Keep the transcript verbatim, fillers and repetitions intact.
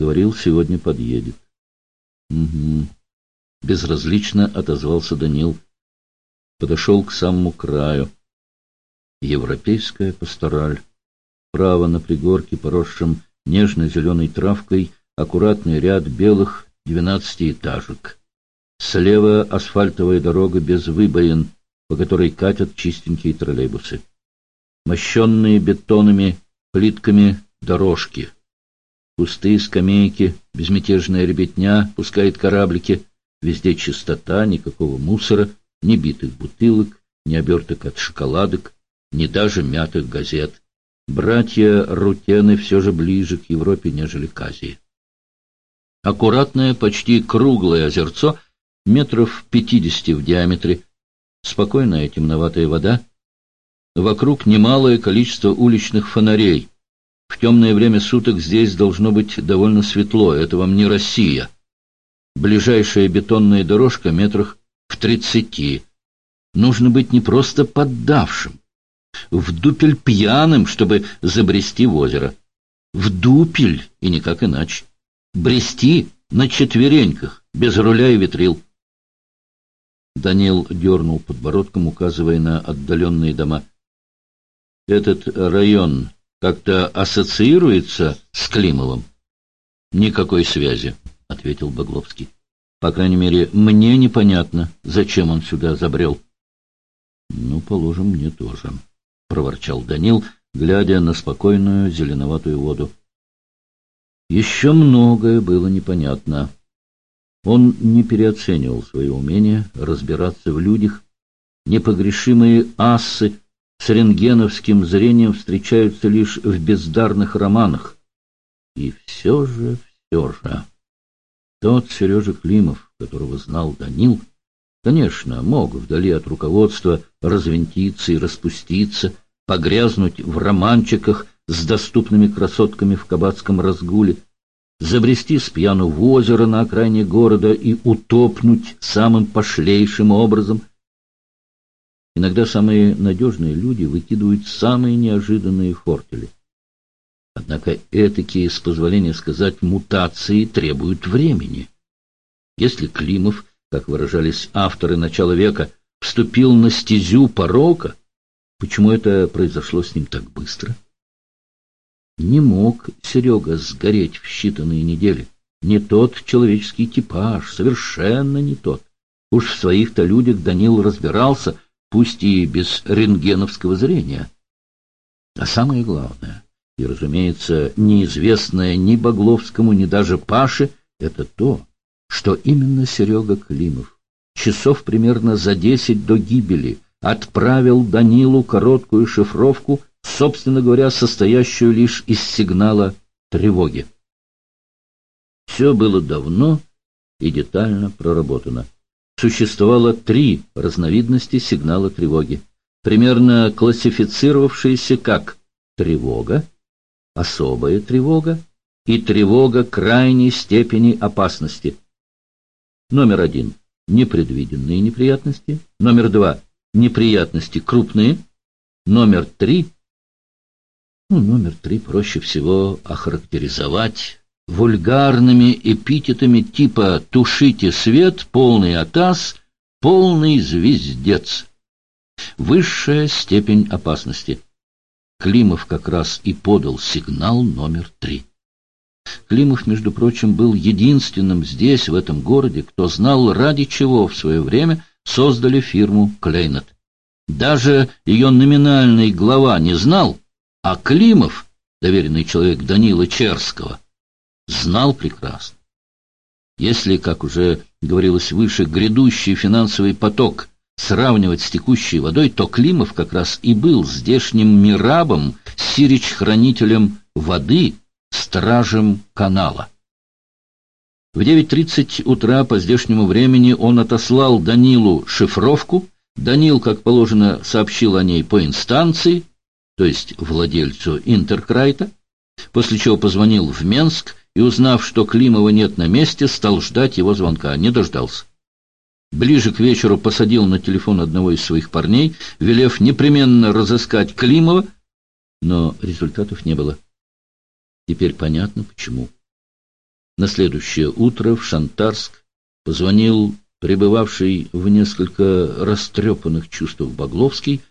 Говорил, сегодня подъедет. Угу. Безразлично отозвался Данил. Подошел к самому краю. Европейская пастораль. Право на пригорке, поросшем нежно-зеленой травкой, аккуратный ряд белых двенадцатиэтажек. Слева асфальтовая дорога без выбоин, по которой катят чистенькие троллейбусы. Мощенные бетонными плитками дорожки. Пустые скамейки, безмятежная ребятня пускает кораблики. Везде чистота, никакого мусора, ни битых бутылок, ни оберток от шоколадок, ни даже мятых газет. Братья Рутены все же ближе к Европе, нежели к Азии. Аккуратное, почти круглое озерцо, метров пятидесяти в диаметре, спокойная темноватая вода. Вокруг немалое количество уличных фонарей. В темное время суток здесь должно быть довольно светло, это вам не Россия. Ближайшая бетонная дорожка метрах в тридцати. Нужно быть не просто поддавшим, в дупель пьяным, чтобы забрести в озеро. В дупель, и никак иначе. Брести на четвереньках, без руля и ветрил. Данил дернул подбородком, указывая на отдаленные дома. Этот район как-то ассоциируется с Климовым? Никакой связи, — ответил Багловский. По крайней мере, мне непонятно, зачем он сюда забрел. Ну, положим, мне тоже, — проворчал Данил, глядя на спокойную зеленоватую воду. Еще многое было непонятно. Он не переоценивал свое умение разбираться в людях. Непогрешимые ассы с рентгеновским зрением встречаются лишь в бездарных романах. И все же, все же... Тот Сережа Климов, которого знал Данил, конечно, мог вдали от руководства развинтиться и распуститься, погрязнуть в романчиках с доступными красотками в кабацком разгуле, забрести с пьяну в озеро на окраине города и утопнуть самым пошлейшим образом. Иногда самые надежные люди выкидывают самые неожиданные фортели. Однако этакие, с позволения сказать, мутации требуют времени. Если Климов, как выражались авторы начала века, вступил на стезю порока, почему это произошло с ним так быстро? Не мог Серега сгореть в считанные недели. Не тот человеческий типаж, совершенно не тот. Уж в своих-то людях Данил разбирался, пусть и без рентгеновского зрения. А самое главное, и, разумеется, неизвестное ни Багловскому, ни даже Паше, это то, что именно Серега Климов часов примерно за десять до гибели отправил Данилу короткую шифровку, собственно говоря, состоящую лишь из сигнала тревоги. Все было давно и детально проработано. Существовало три разновидности сигнала тревоги, примерно классифицировавшиеся как тревога, особая тревога и тревога крайней степени опасности. Номер один — непредвиденные неприятности. Номер два — неприятности крупные. Номер три — ну, номер три проще всего охарактеризовать вульгарными эпитетами типа «тушите свет», «полный атас», «полный звездец». Высшая степень опасности. Климов как раз и подал сигнал номер три. Климов, между прочим, был единственным здесь, в этом городе, кто знал, ради чего в свое время создали фирму «Клейнет». Даже ее номинальный глава не знал, а Климов, доверенный человек Данила Черского, знал прекрасно. Если, как уже говорилось выше, грядущий финансовый поток сравнивать с текущей водой, то Климов как раз и был здешним мирабом, сирич-хранителем воды, стражем канала. В девять тридцать утра по здешнему времени он отослал Данилу шифровку. Данил, как положено, сообщил о ней по инстанции, то есть владельцу Интеркрайта, после чего позвонил в Менск и, узнав, что Климова нет на месте, стал ждать его звонка. Не дождался. Ближе к вечеру посадил на телефон одного из своих парней, велев непременно разыскать Климова, но результатов не было. Теперь понятно, почему. На следующее утро в Шантарск позвонил пребывавший в несколько растрепанных чувствах Багловский